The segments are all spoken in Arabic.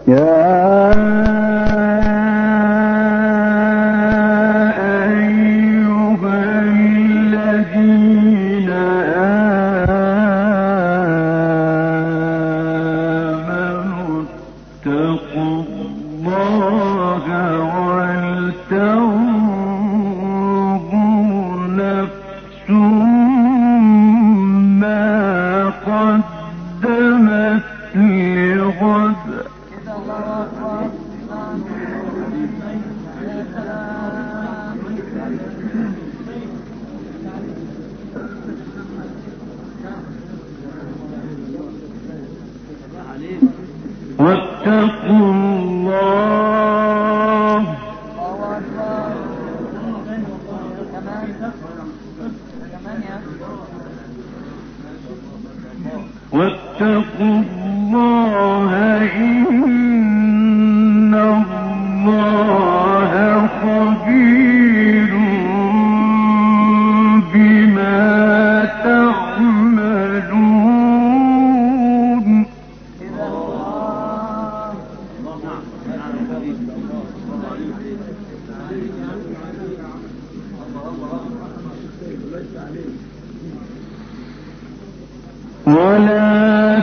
واتقوا الله إن الله خبير بما تعملون. ولا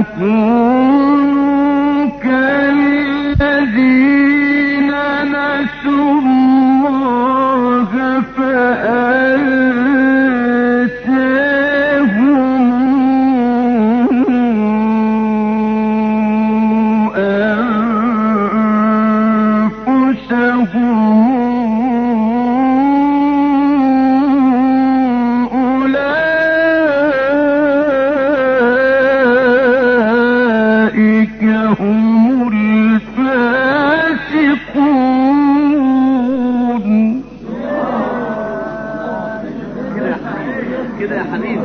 تكونوا كالذين نسوا الله فأنساهم أنفسهم. هم الفاسقون. كده يا حبيبي.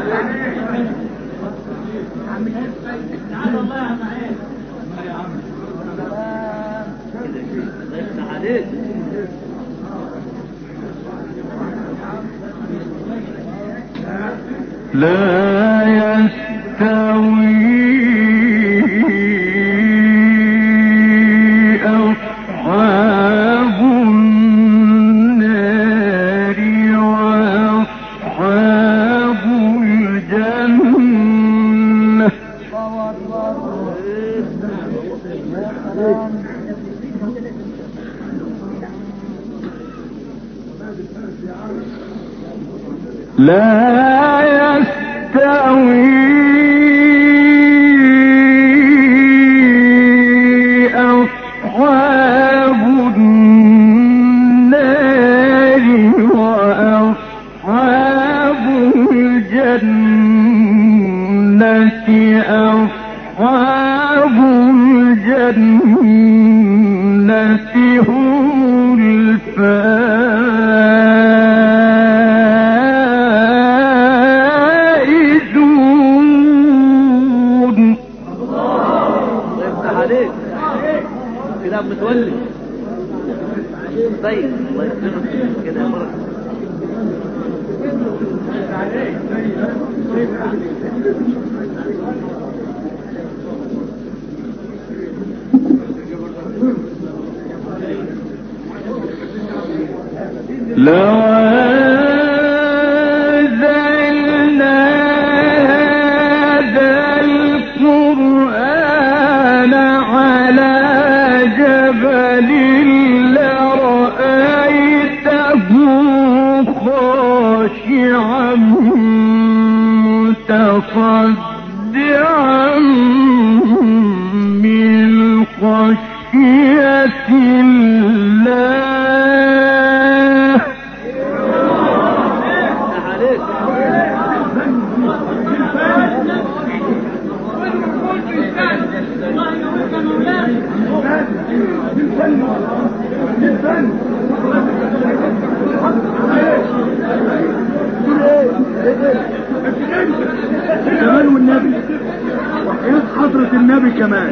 تعالى الله يا عم. كده افتح عليك. لا يستوي أصحاب النار وأصحاب الجنة. لا يستوي أصحاب النار وأصحاب الجنة. أصحاب الجنة هم الفائزون. افتح عليك كده متولي. طيب الله يكرمك كده يا بركه. لو أنزلنا هذا القرآن على جبل لرأيته خاشعا متصدعا من خشية الله. كمان والنبي وحياة حضرة النبي كمان.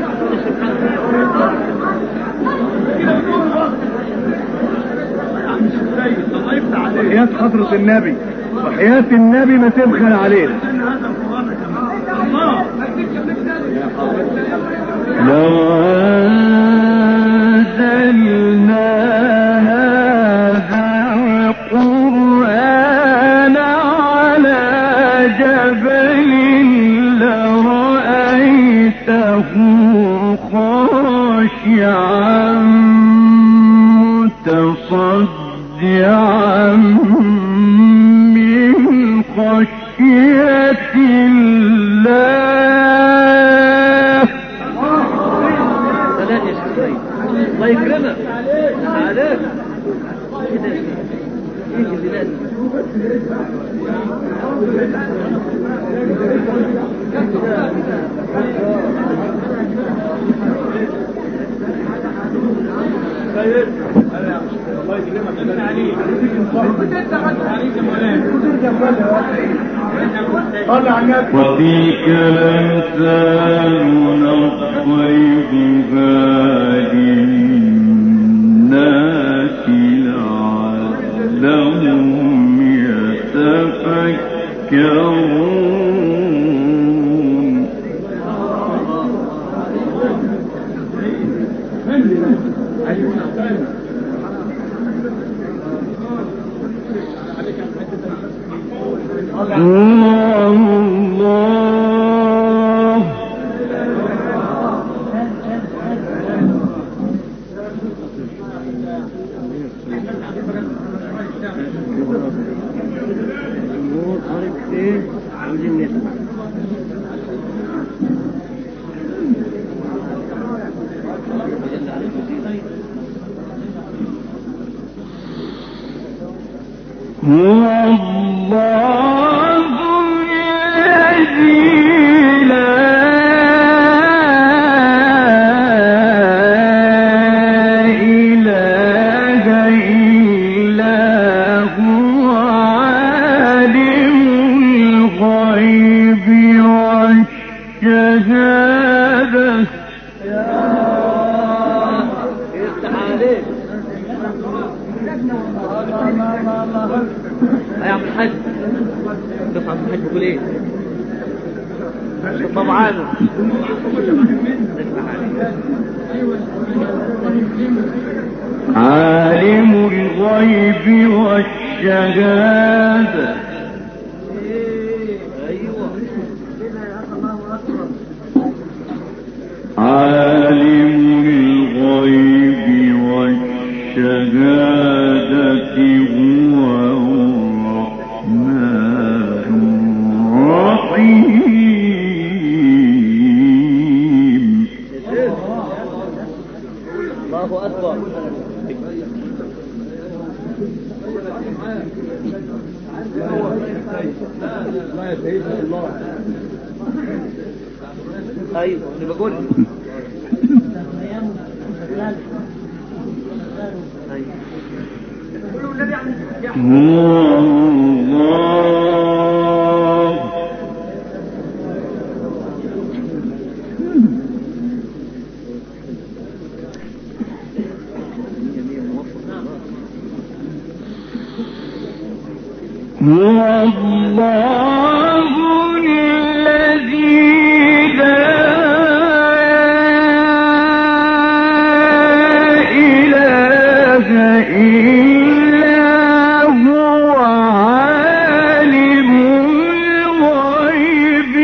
وحياة حضرة النبي وحياة النبي ما تبخل علينا. لو أنزلنا هذا القرآن على جبل لرأيته خاشعا متصدعا من خشية الله. سلام يا شيخ الله يكرمك عليك كده ايه اللي لازم وتلك الأمثال نضربها للناس لعلهم يتفكرون. هو الله الذي لا إله إلا هو عالم الغيب والشهادة. يفتح عليك يا عم الحاج. شوف عم الحاج بيقول ايه طبعا. عالم الغيب والشهادة. ايوه عالم الغيب والشهادة هو الرحمن الرحيم. الله اكبر. ايوه اللي بقول هو الله هو الله الذي لا إله إلا هو عالم الغيب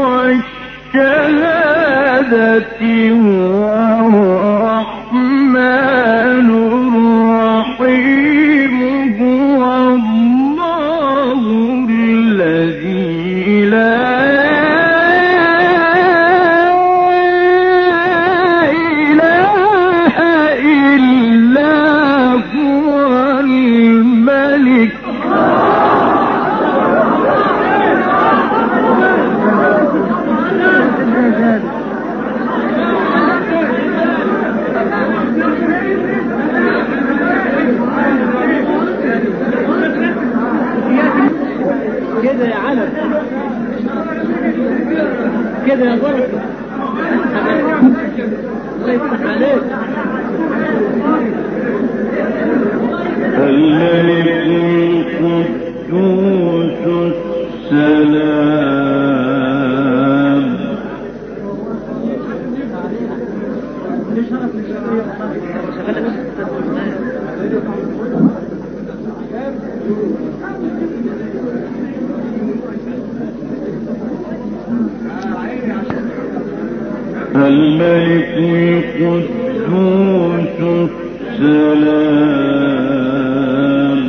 والشهادة هو الرحمن الرحيم. هو الله الذي لا إله إلا هو الملك. كده يا علم كده يا بركة. الله يفتح عليك. الملك القدوس السلام الملك القدوس السلام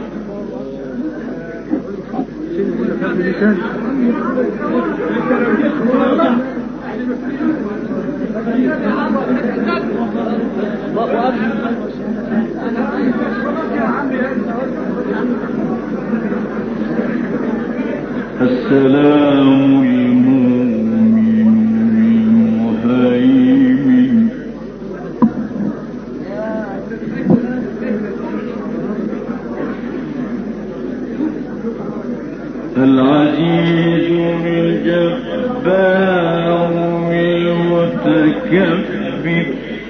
السلام المؤمن المهيمن العزيز الجبار المتكبر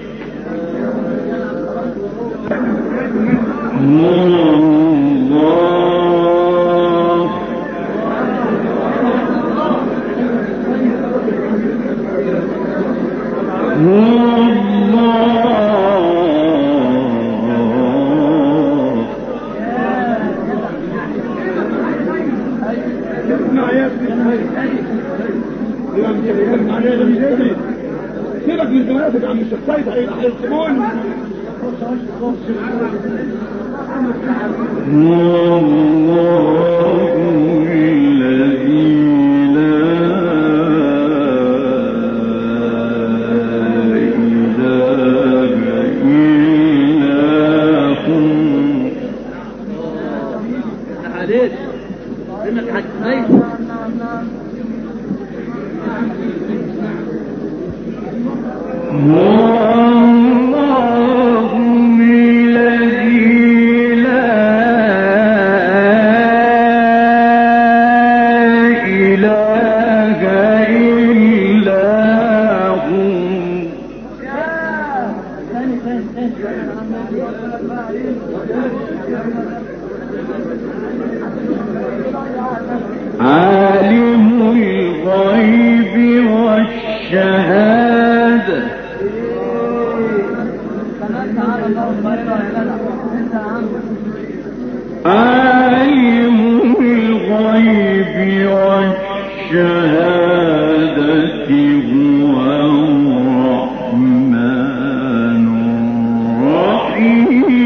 سيبك من زمانتك عم الشخصية هيلحقون عالم الغيب والشهادة عالم الغيب والشهادة هو الرحمن الرحيم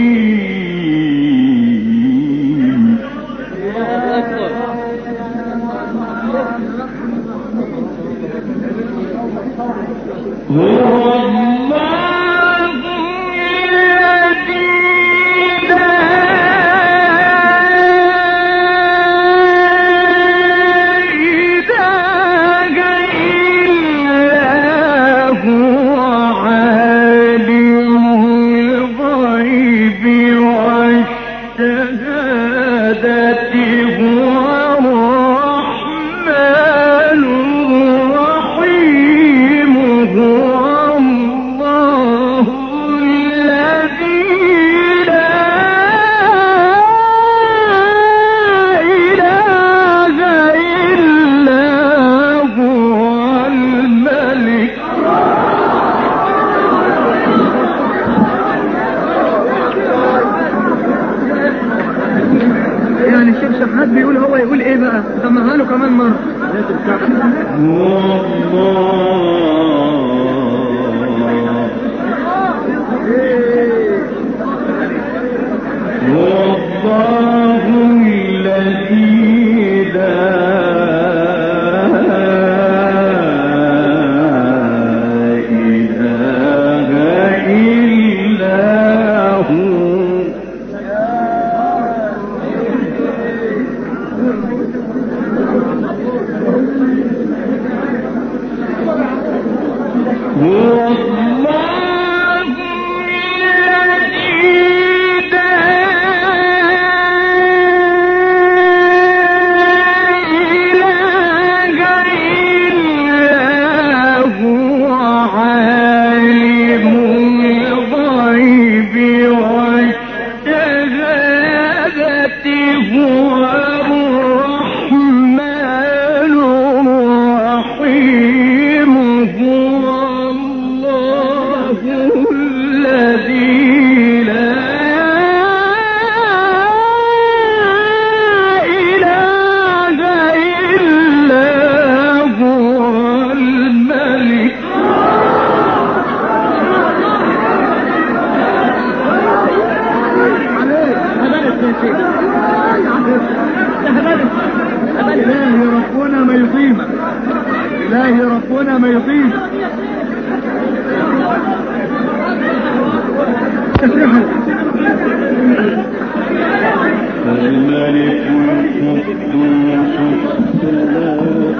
هو الله الذي لا إله إلا هو عالم الغيب والشهادة هو الرحمن الرحيم هو الله الذي لا إله إلا هو الملك يعني الشيخ شحات بيقول هو يقول ايه بقى؟ سمعها له كمان مرة. هو الله الذي لا إله إلا هو تليفونها ما يطيش. الملك القدوس السلام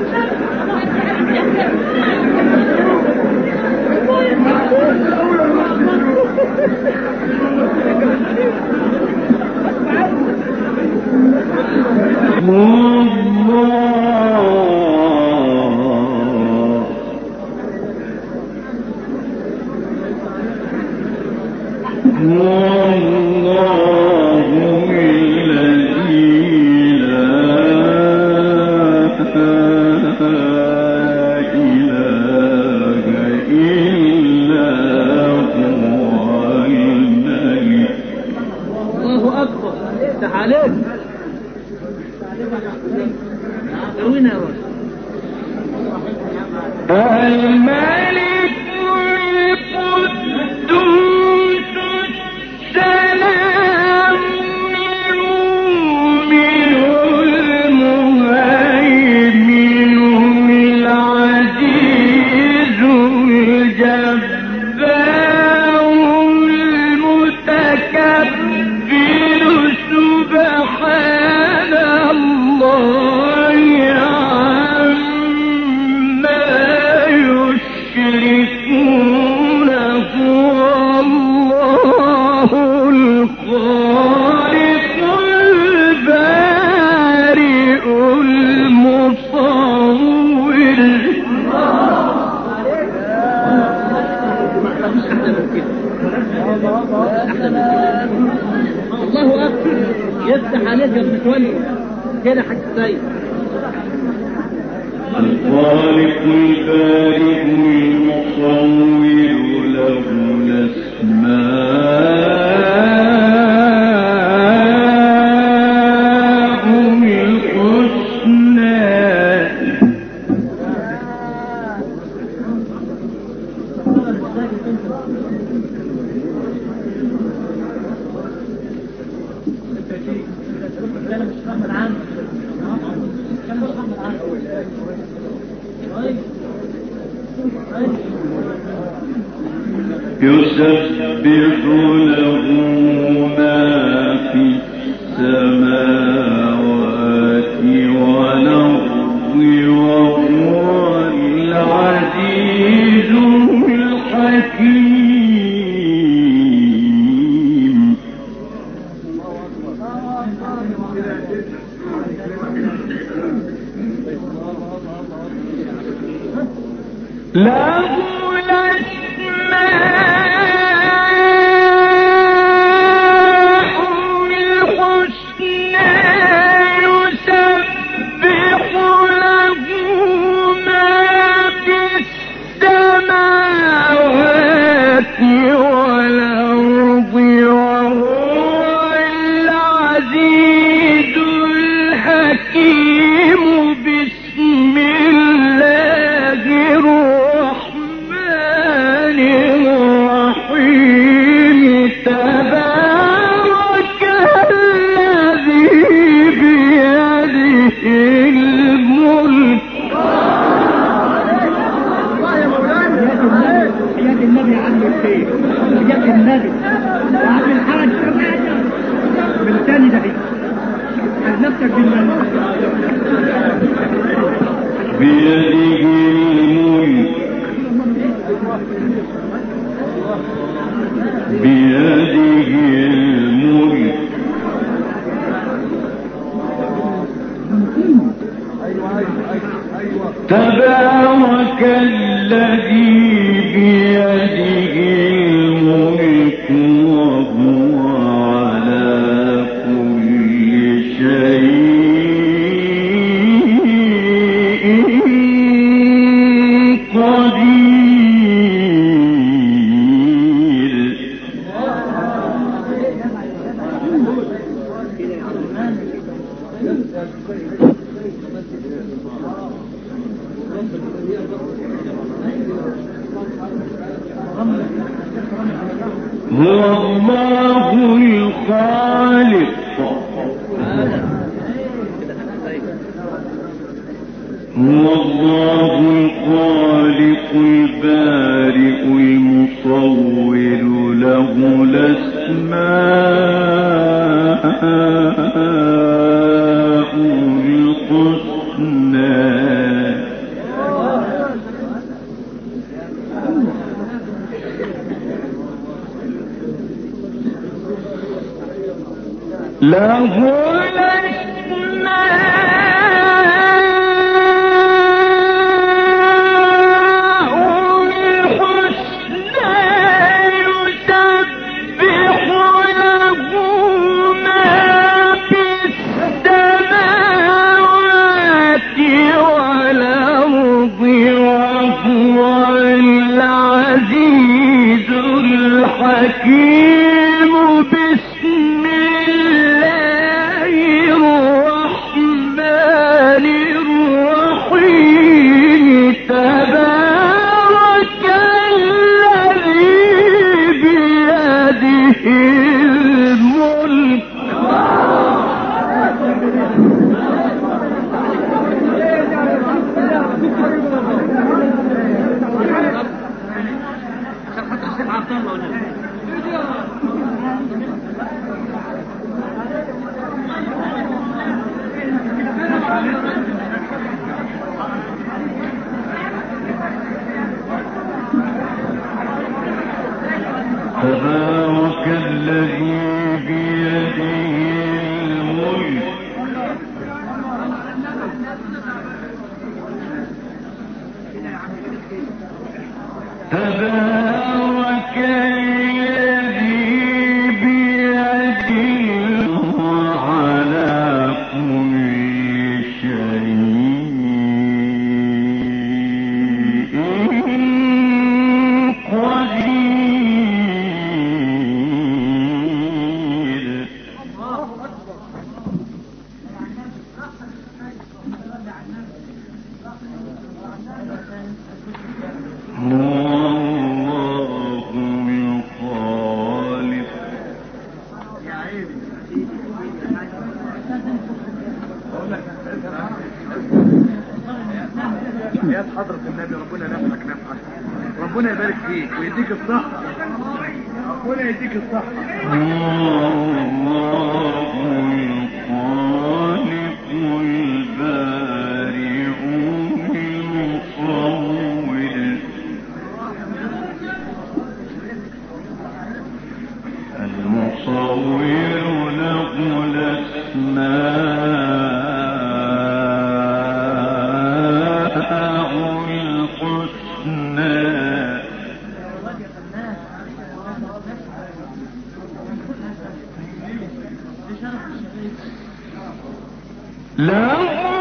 يفتح عليك يا متولي كده حاج سيد. الخالق البارئ المصور له الأسماء الحسنى. يسبح له ما في السماوات والأرض وهو العزيز الحكيم. له تبارك الذي بيده الملك وهو على كل شيء قدير. هو الله الخالق هو الله الخالق تبارك الذي بيده الملك تبارك الذي بيده على كل شيء يا حضرة النبي ربنا ينفعك نفعك، ربنا يبارك فيك ويديك الصحة، ربنا يديك الصحة. المصور له الأسماء الحسنى له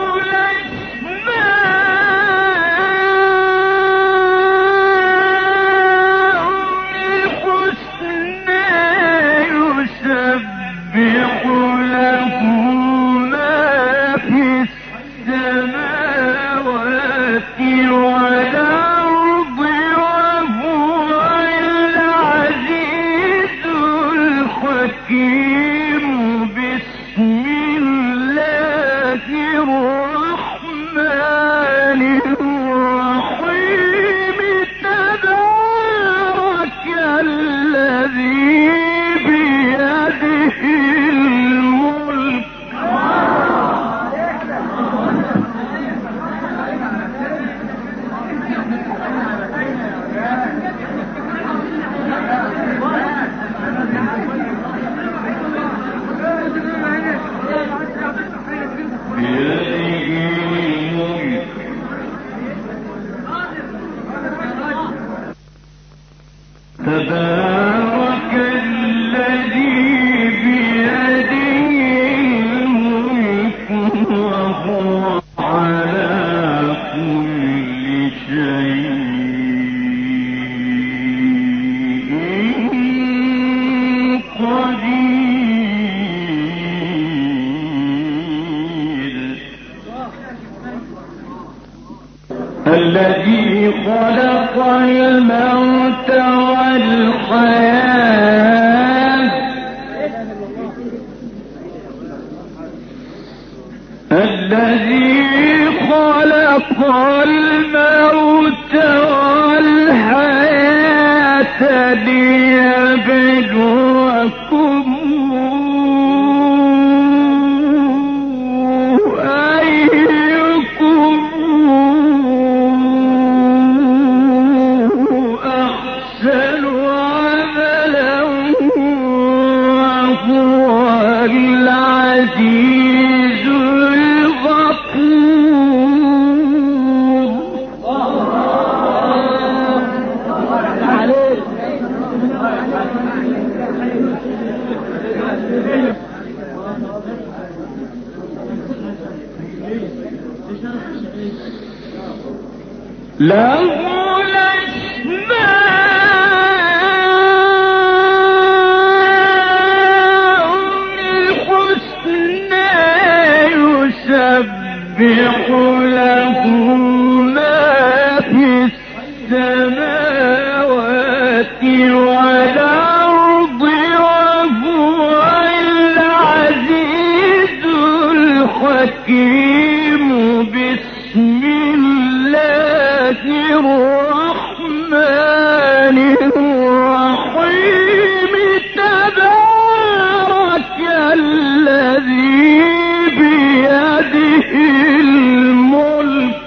تبارك الذي بيده الملك وهو على كل شيء قدير الذي خلق الموت والحياة الذي خلق الموت والحياة ليبلوكم أيكم أحسن عملا وهو العزيز له الأسماء الحسنى يسبح له ما في السماوات والأرض وهو العزيز الحكيم. بسم الله الرحمن الرحيم. تبارك الذي بيده الملك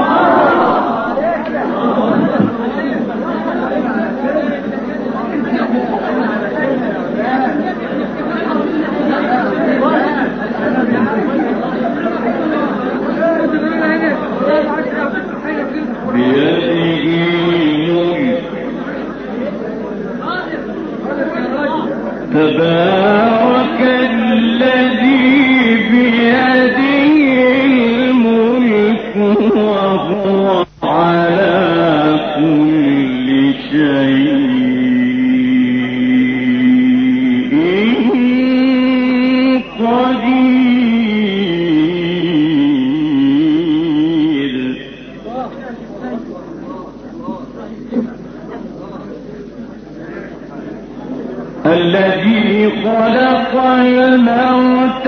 تبارك الذي بيده الملك وهو على كل شيء قدير. الذي خلق الموت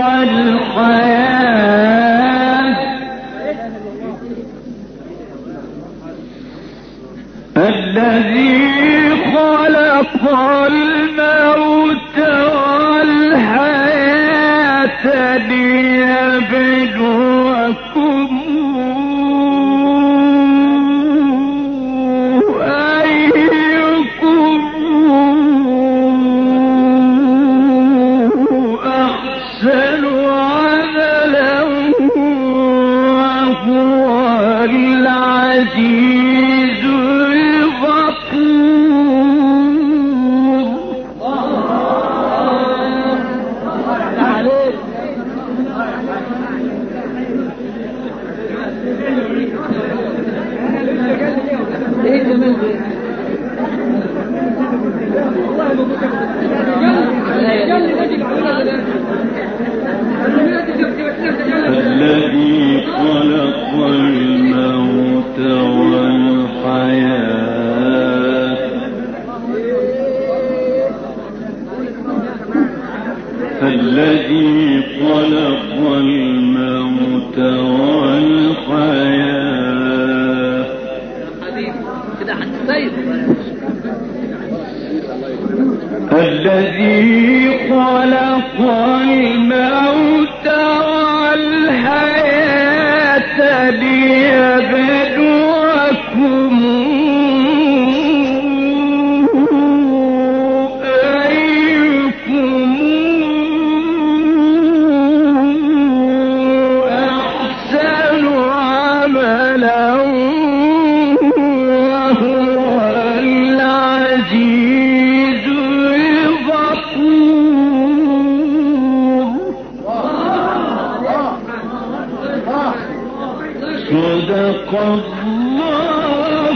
والحياة الذي خلق الموت والحياة ليبلوكم العزيز الغفور. الذي خلق الموت والحياة الذي خلق الموت والحياة الذي خلق الموت والحياة ليبلوكم أيكم أحسن عملا وهو العزيز الغفور. صدق الله